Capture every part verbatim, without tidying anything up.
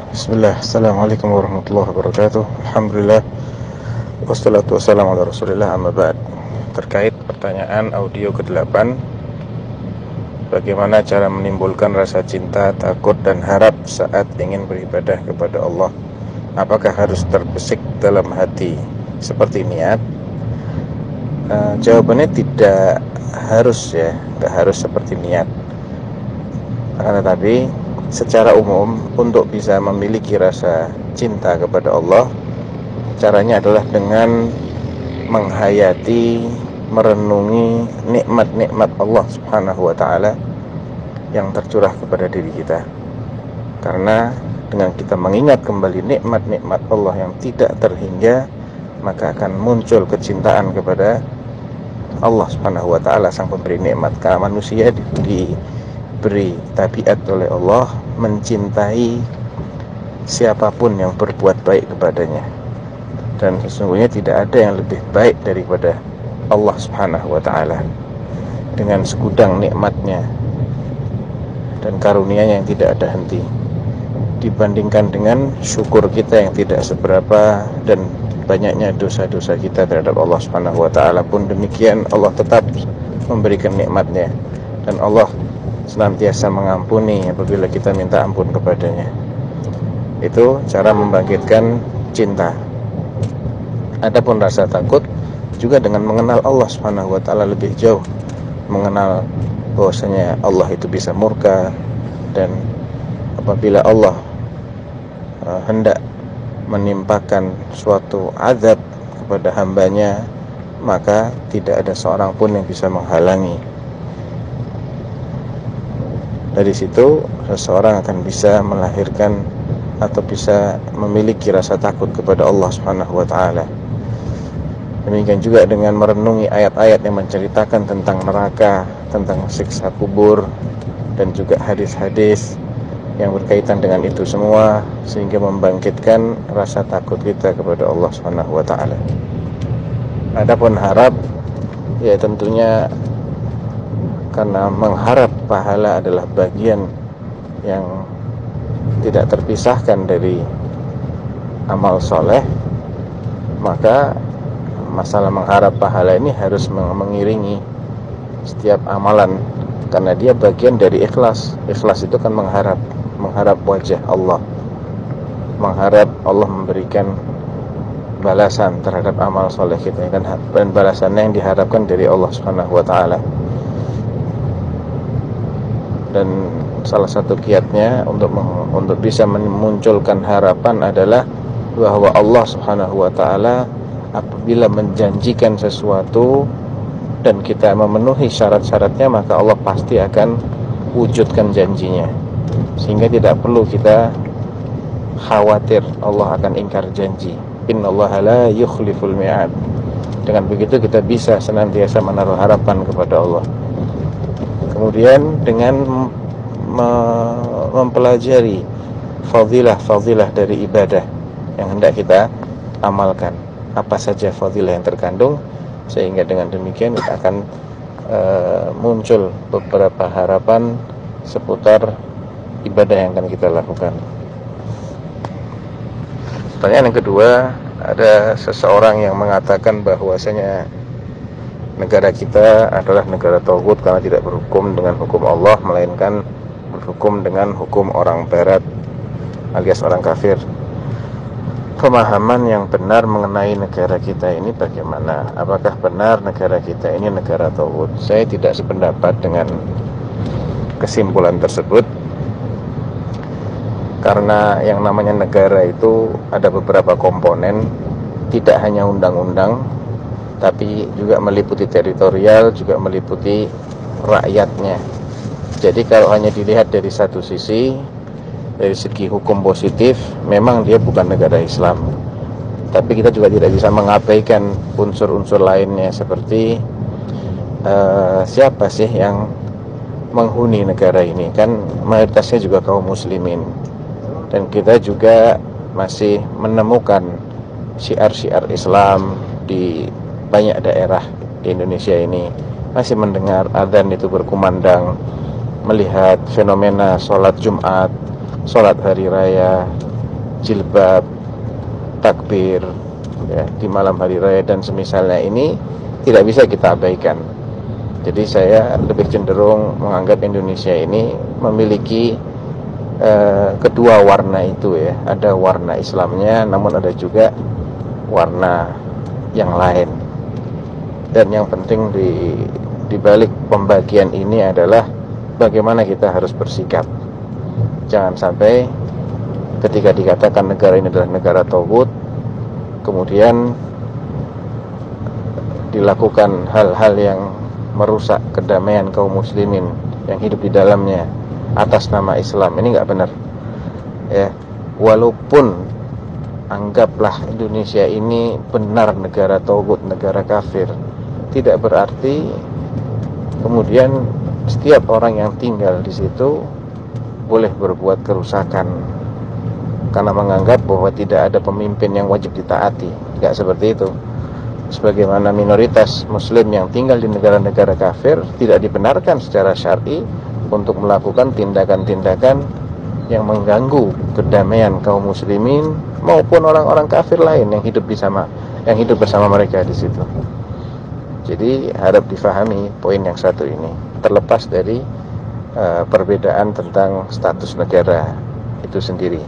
Bismillah, Assalamualaikum warahmatullahi wabarakatuh. Alhamdulillah, wassalatu wassalamu ala rasulillah, amma ba'd. Terkait pertanyaan audio kedelapan, bagaimana cara menimbulkan rasa cinta, takut, dan harap saat ingin beribadah kepada Allah? Apakah harus terbesit dalam hati seperti niat? Uh, jawabannya tidak harus ya, tidak harus seperti niat. Akan tetapi secara umum, untuk bisa memiliki rasa cinta kepada Allah, caranya adalah dengan menghayati, merenungi nikmat-nikmat Allah subhanahu wa ta'ala yang tercurah kepada diri kita. Karena dengan kita mengingat kembali nikmat-nikmat Allah yang tidak terhingga, maka akan muncul kecintaan kepada Allah subhanahu wa ta'ala, sang pemberi nikmat. Karena manusia diberi beri tabiat oleh Allah mencintai siapapun yang berbuat baik kepadanya, dan sesungguhnya tidak ada yang lebih baik daripada Allah subhanahu wa ta'ala dengan segudang nikmatnya dan karunia-Nya yang tidak ada henti, dibandingkan dengan syukur kita yang tidak seberapa dan banyaknya dosa-dosa kita terhadap Allah subhanahu wa ta'ala. Pun demikian, Allah tetap memberikan nikmatnya, dan Allah senantiasa mengampuni apabila kita minta ampun kepadanya. Itu cara membangkitkan cinta. Adapun rasa takut juga dengan mengenal Allah subhanahu wa ta'ala lebih jauh, mengenal bahwasanya Allah itu bisa murka, dan apabila Allah uh, hendak menimpakan suatu azab kepada hambanya, maka tidak ada seorang pun yang bisa menghalangi. Dari situ seseorang akan bisa melahirkan atau bisa memiliki rasa takut kepada Allah subhanahu wa ta'ala. Demikian juga dengan merenungi ayat-ayat yang menceritakan tentang neraka, tentang siksa kubur, dan juga hadis-hadis yang berkaitan dengan itu semua, sehingga membangkitkan rasa takut kita kepada Allah subhanahu wa ta'ala. Adapun harap, ya tentunya karena mengharap pahala adalah bagian yang tidak terpisahkan dari amal soleh, maka masalah mengharap pahala ini harus mengiringi setiap amalan, karena dia bagian dari ikhlas. Ikhlas itu kan mengharap, mengharap wajah Allah, mengharap Allah memberikan balasan terhadap amal soleh kita, dan balasannya yang diharapkan dari Allah subhanahu wa ta'ala. Dan salah satu kiatnya untuk untuk bisa memunculkan harapan adalah bahwa Allah subhanahu wa ta'ala apabila menjanjikan sesuatu dan kita memenuhi syarat-syaratnya, maka Allah pasti akan wujudkan janjinya, sehingga tidak perlu kita khawatir Allah akan ingkar janji. Innallaha la yukhliful mi'ad. Dengan begitu kita bisa senantiasa menaruh harapan kepada Allah. Kemudian dengan mempelajari fadilah-fadilah dari ibadah yang hendak kita amalkan, apa saja fadilah yang terkandung, sehingga dengan demikian kita akan uh, muncul beberapa harapan seputar ibadah yang akan kita lakukan. Pertanyaan yang kedua, ada seseorang yang mengatakan bahwasanya negara kita adalah negara tauhid karena tidak berhukum dengan hukum Allah, melainkan berhukum dengan hukum orang barat alias orang kafir. Pemahaman yang benar mengenai negara kita ini bagaimana? Apakah benar negara kita ini negara tauhid? Saya tidak sependapat dengan kesimpulan tersebut, karena yang namanya negara itu ada beberapa komponen, tidak hanya undang-undang, tapi juga meliputi teritorial, juga meliputi rakyatnya. Jadi kalau hanya dilihat dari satu sisi, dari segi hukum positif, memang dia bukan negara Islam. Tapi kita juga tidak bisa mengabaikan unsur-unsur lainnya, seperti uh, siapa sih yang menghuni negara ini? Kan mayoritasnya juga kaum muslimin, dan kita juga masih menemukan syiar-syiar Islam di banyak daerah di Indonesia ini, masih mendengar adzan itu berkumandang, melihat fenomena sholat Jumat, sholat hari raya, jilbab, takbir ya, di malam hari raya dan semisalnya ini tidak bisa kita abaikan. Jadi saya lebih cenderung menganggap Indonesia ini memiliki uh, kedua warna itu ya. Ada warna Islamnya, namun ada juga warna yang lain. Dan yang penting di di balik pembagian ini adalah bagaimana kita harus bersikap. Jangan sampai ketika dikatakan negara ini adalah negara tauhid, kemudian dilakukan hal-hal yang merusak kedamaian kaum muslimin yang hidup di dalamnya atas nama Islam. Ini nggak benar. Ya, walaupun anggaplah Indonesia ini benar negara tauhid, negara kafir, tidak berarti kemudian setiap orang yang tinggal di situ boleh berbuat kerusakan karena menganggap bahwa tidak ada pemimpin yang wajib ditaati. Tidak seperti itu. Sebagaimana minoritas muslim yang tinggal di negara-negara kafir tidak dibenarkan secara syar'i untuk melakukan tindakan-tindakan yang mengganggu kedamaian kaum muslimin maupun orang-orang kafir lain yang hidup bersama yang hidup bersama mereka di situ. Jadi harap difahami poin yang satu ini, terlepas dari uh, perbedaan tentang status negara itu sendiri.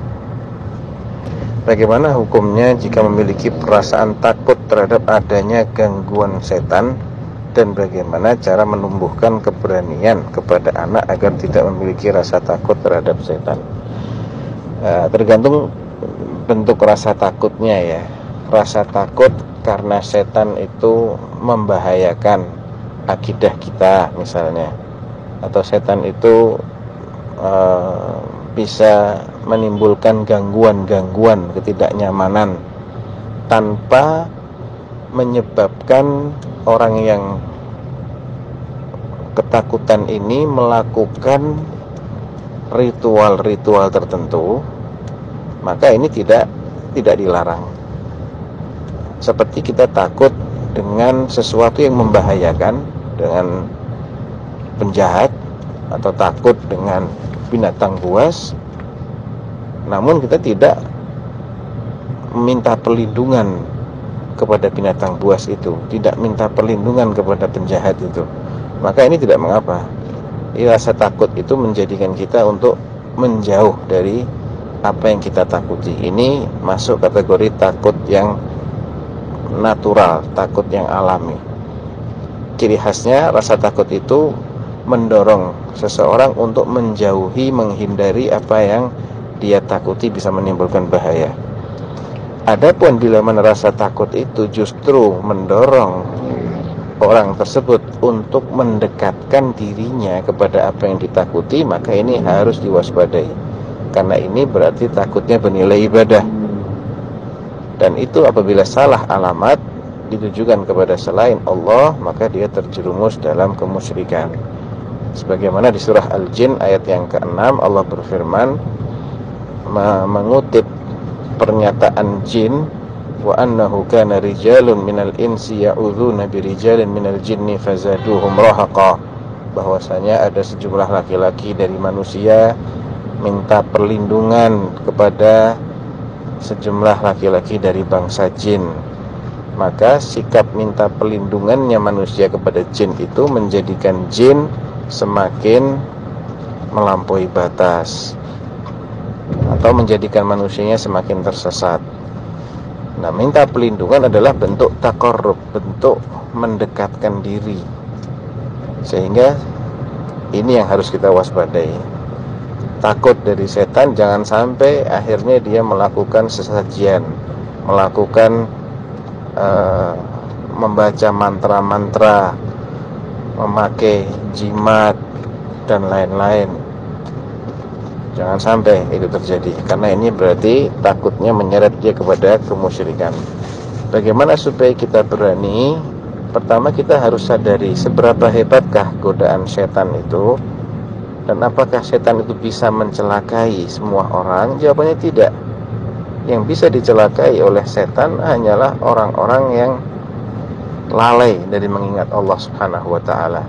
Bagaimana hukumnya jika memiliki perasaan takut terhadap adanya gangguan setan, dan bagaimana cara menumbuhkan keberanian kepada anak agar tidak memiliki rasa takut terhadap setan? Uh, tergantung bentuk rasa takutnya ya. Rasa takut karena setan itu membahayakan akidah kita misalnya, atau setan itu uh, bisa menimbulkan gangguan-gangguan ketidaknyamanan tanpa menyebabkan orang yang ketakutan ini melakukan ritual-ritual tertentu, maka ini tidak tidak dilarang. Seperti kita takut dengan sesuatu yang membahayakan, dengan penjahat, atau takut dengan binatang buas, namun kita tidak minta perlindungan kepada binatang buas itu, tidak minta perlindungan kepada penjahat itu, maka ini tidak mengapa. Rasa takut itu menjadikan kita untuk menjauh dari apa yang kita takuti. Ini masuk kategori takut yang natural, takut yang alami. Ciri khasnya rasa takut itu mendorong seseorang untuk menjauhi, menghindari apa yang dia takuti bisa menimbulkan bahaya. Adapun bila mana rasa takut itu justru mendorong orang tersebut untuk mendekatkan dirinya kepada apa yang ditakuti, maka ini harus diwaspadai, karena ini berarti takutnya bernilai ibadah. Dan itu apabila salah alamat ditujukan kepada selain Allah, maka dia terjerumus dalam kemusyrikan. Sebagaimana di surah Al-Jin ayat yang keenam, Allah berfirman mengutip pernyataan jin, wa annahu kana rijalun minal insi ya'udzuna birijalin minal jinni fazaduhum rahaqa, bahwasanya ada sejumlah laki-laki dari manusia minta perlindungan kepada sejumlah laki-laki dari bangsa jin. Maka sikap minta perlindungannya manusia kepada jin itu menjadikan jin semakin melampaui batas, atau menjadikan manusianya semakin tersesat. Nah, minta perlindungan adalah bentuk taqarrub, bentuk mendekatkan diri. Sehingga ini yang harus kita waspadai. Takut dari setan, jangan sampai akhirnya dia melakukan sesajian, melakukan uh, membaca mantra-mantra, memakai jimat dan lain-lain. Jangan sampai itu terjadi, karena ini berarti takutnya menyeret dia kepada kemusyrikan. Bagaimana supaya kita berani? Pertama, kita harus sadari seberapa hebatkah godaan setan itu, dan apakah setan itu bisa mencelakai semua orang? Jawabannya tidak. Yang bisa dicelakai oleh setan hanyalah orang-orang yang lalai dari mengingat Allah Subhanahu wa ta'ala.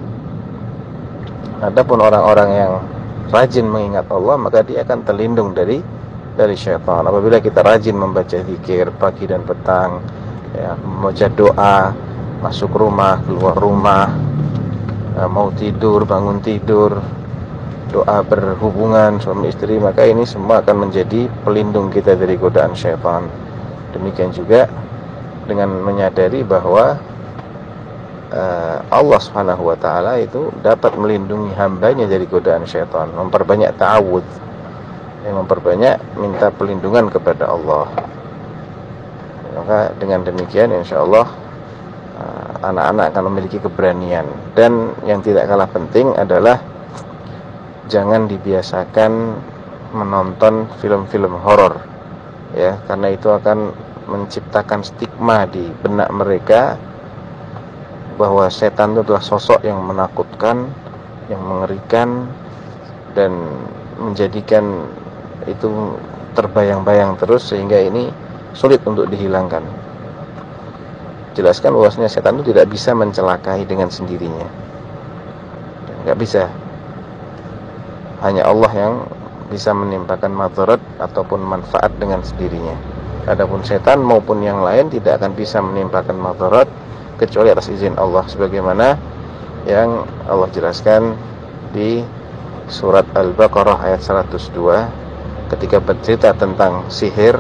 Adapun orang-orang yang rajin mengingat Allah, maka dia akan terlindung dari dari syaitan. Apabila kita rajin membaca zikir pagi dan petang, ya, membaca doa, masuk rumah, keluar rumah, mau tidur, bangun tidur, doa berhubungan suami istri, maka ini semua akan menjadi pelindung kita dari godaan syaitan. Demikian juga dengan menyadari bahwa uh, Allah Subhanahu wa taala itu dapat melindungi hambanya dari godaan syaitan, memperbanyak ta'awudz, yang memperbanyak minta pelindungan kepada Allah. Maka dengan demikian insyaallah uh, anak-anak akan memiliki keberanian. Dan yang tidak kalah penting adalah jangan dibiasakan menonton film-film horor, ya, karena itu akan menciptakan stigma di benak mereka bahwa setan itu adalah sosok yang menakutkan, yang mengerikan, dan menjadikan itu terbayang-bayang terus, sehingga ini sulit untuk dihilangkan. Jelaskan bahwasanya setan itu tidak bisa mencelakai dengan sendirinya, nggak bisa. Hanya Allah yang bisa menimpakan madarat ataupun manfaat dengan sendirinya. Adapun setan maupun yang lain tidak akan bisa menimpakan madarat kecuali atas izin Allah, sebagaimana yang Allah jelaskan di surat Al-Baqarah ayat seratus dua ketika bercerita tentang sihir.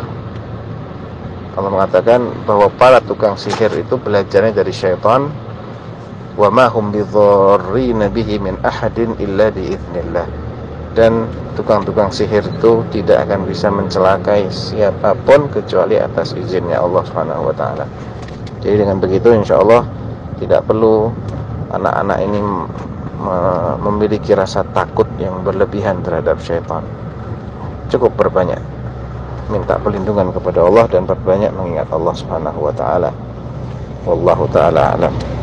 Allah mengatakan bahwa para tukang sihir itu belajarnya dari syaitan, wa ma hum bidzarrina bihi min ahadin illa biiznillah. Dan tukang-tukang sihir itu tidak akan bisa mencelakai siapapun kecuali atas izinnya Allah Subhanahu wa taala. Jadi dengan begitu insyaallah tidak perlu anak-anak ini memiliki rasa takut yang berlebihan terhadap syaitan. Cukup berbanyak minta perlindungan kepada Allah dan berbanyak mengingat Allah Subhanahu wa taala. Wallahu taala alam.